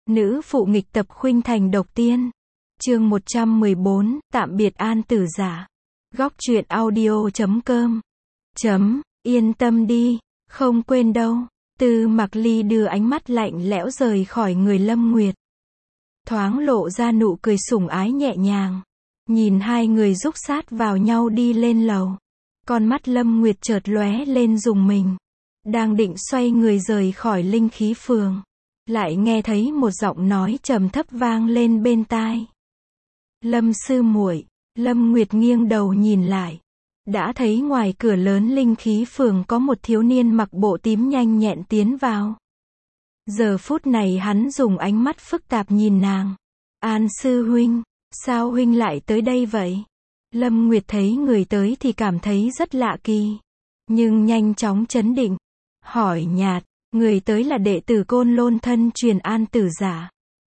Nữ phụ nghịch tập khuynh thành độc tiên. Chương 114, tạm biệt An Tử Giả. Góc truyện audio.com. Yên tâm đi, không quên đâu. Tư Mặc Ly đưa ánh mắt lạnh lẽo rời khỏi người Lâm Nguyệt. Thoáng lộ ra nụ cười sủng ái nhẹ nhàng. Nhìn hai người dúc sát vào nhau đi lên lầu. Con mắt Lâm Nguyệt chợt lóe lên rùng mình. Đang định xoay người rời khỏi linh khí phường. Lại nghe thấy một giọng nói trầm thấp vang lên bên tai. Lâm sư muội. Lâm Nguyệt nghiêng đầu nhìn lại. Đã thấy ngoài cửa lớn linh khí phường có một thiếu niên mặc bộ tím nhanh nhẹn tiến vào. Giờ phút này hắn dùng ánh mắt phức tạp nhìn nàng. An sư huynh, sao huynh lại tới đây vậy? Lâm Nguyệt thấy người tới thì cảm thấy rất lạ kỳ. Nhưng nhanh chóng trấn định. Hỏi nhạt, người tới là đệ tử Côn Lôn thân truyền An Tử Giả.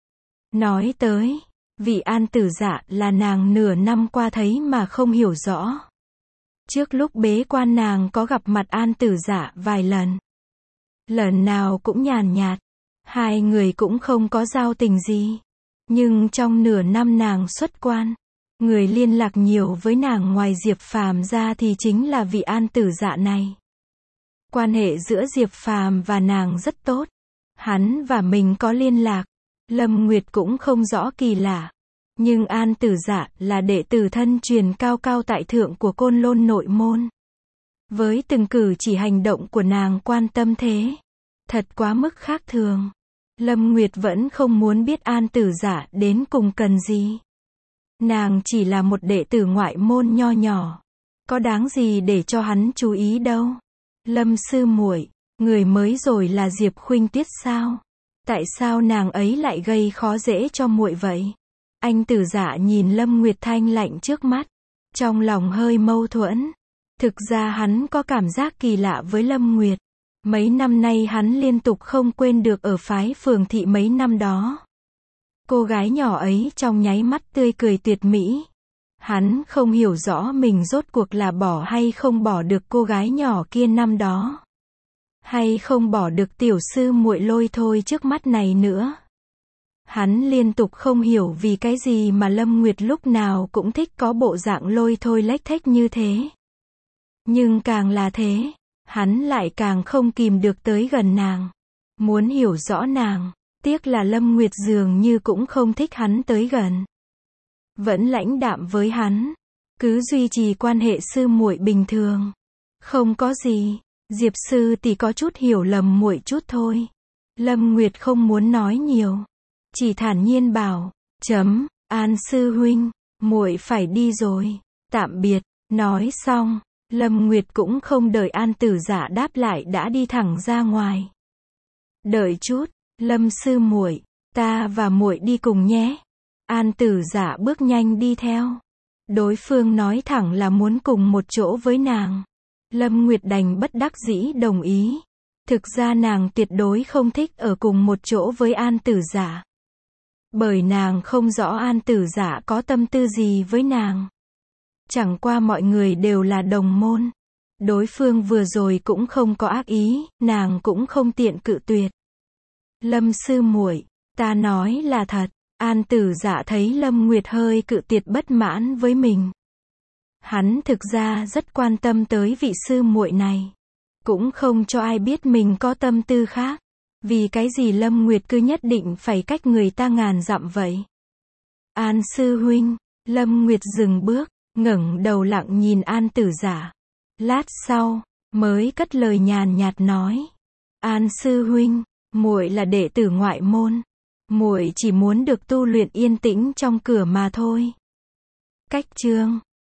Nói tới, vị An Tử Giả là nàng nửa năm qua thấy mà không hiểu rõ. Trước lúc bế quan nàng có gặp mặt An Tử Giả vài lần. Lần nào cũng nhàn nhạt. Hai người cũng không có giao tình gì. Nhưng trong nửa năm nàng xuất quan, người liên lạc nhiều với nàng ngoài Diệp Phàm ra thì chính là vị An Tử Giả này. Quan hệ giữa Diệp Phàm và nàng rất tốt. Hắn và mình có liên lạc. Lâm Nguyệt cũng không rõ kỳ lạ. Nhưng An Tử Giả là đệ tử thân truyền cao cao tại thượng của Côn Lôn nội môn. Với từng cử chỉ hành động của nàng quan tâm thế. Thật quá mức khác thường. Lâm Nguyệt vẫn không muốn biết An Tử Giả đến cùng cần gì. Nàng chỉ là một đệ tử ngoại môn nho nhỏ. Có đáng gì để cho hắn chú ý đâu. Lâm sư muội, người mới rồi là Diệp Khuynh Tuyết sao? Tại sao nàng ấy lại gây khó dễ cho muội vậy? Anh Tử Giả nhìn Lâm Nguyệt thanh lạnh trước mắt. Trong lòng hơi mâu thuẫn. Thực ra hắn có cảm giác kỳ lạ với Lâm Nguyệt. Mấy năm nay hắn liên tục không quên được ở phái phường thị mấy năm đó. Cô gái nhỏ ấy trong nháy mắt tươi cười tuyệt mỹ. Hắn không hiểu rõ mình rốt cuộc là bỏ hay không bỏ được cô gái nhỏ kia năm đó. Hay không bỏ được tiểu sư muội lôi thôi trước mắt này nữa. Hắn liên tục không hiểu vì cái gì mà Lâm Nguyệt lúc nào cũng thích có bộ dạng lôi thôi lếch thếch như thế. Nhưng càng là thế, hắn lại càng không kìm được tới gần nàng. Muốn hiểu rõ nàng, tiếc là Lâm Nguyệt dường như cũng không thích hắn tới gần. Vẫn lãnh đạm với hắn, cứ duy trì quan hệ sư muội bình thường. Không có gì, Diệp sư thì có chút hiểu lầm muội chút thôi. Lâm Nguyệt không muốn nói nhiều, chỉ thản nhiên bảo, An sư huynh, muội phải đi rồi, tạm biệt. Nói xong, Lâm Nguyệt cũng không đợi An Tử Giả đáp lại đã đi thẳng ra ngoài. Đợi chút, Lâm sư muội, ta và muội đi cùng nhé. An Tử Giả bước nhanh đi theo. Đối phương nói thẳng là muốn cùng một chỗ với nàng. Lâm Nguyệt đành bất đắc dĩ đồng ý. Thực ra nàng tuyệt đối không thích ở cùng một chỗ với An Tử Giả. Bởi nàng không rõ An Tử Giả có tâm tư gì với nàng. Chẳng qua mọi người đều là đồng môn. Đối phương vừa rồi cũng không có ác ý, nàng cũng không tiện cự tuyệt. Lâm sư muội, ta nói là thật. An Tử Giả thấy Lâm Nguyệt hơi cự tuyệt bất mãn với mình. Hắn thực ra rất quan tâm tới vị sư muội này. Cũng không cho ai biết mình có tâm tư khác. Vì cái gì Lâm Nguyệt cứ nhất định phải cách người ta ngàn dặm vậy? An sư huynh, Lâm Nguyệt dừng bước, ngẩng đầu lặng nhìn An Tử Giả. Lát sau, mới cất lời nhàn nhạt nói. An sư huynh, muội là đệ tử ngoại môn. Muội chỉ muốn được tu luyện yên tĩnh trong cửa mà thôi. Cách chương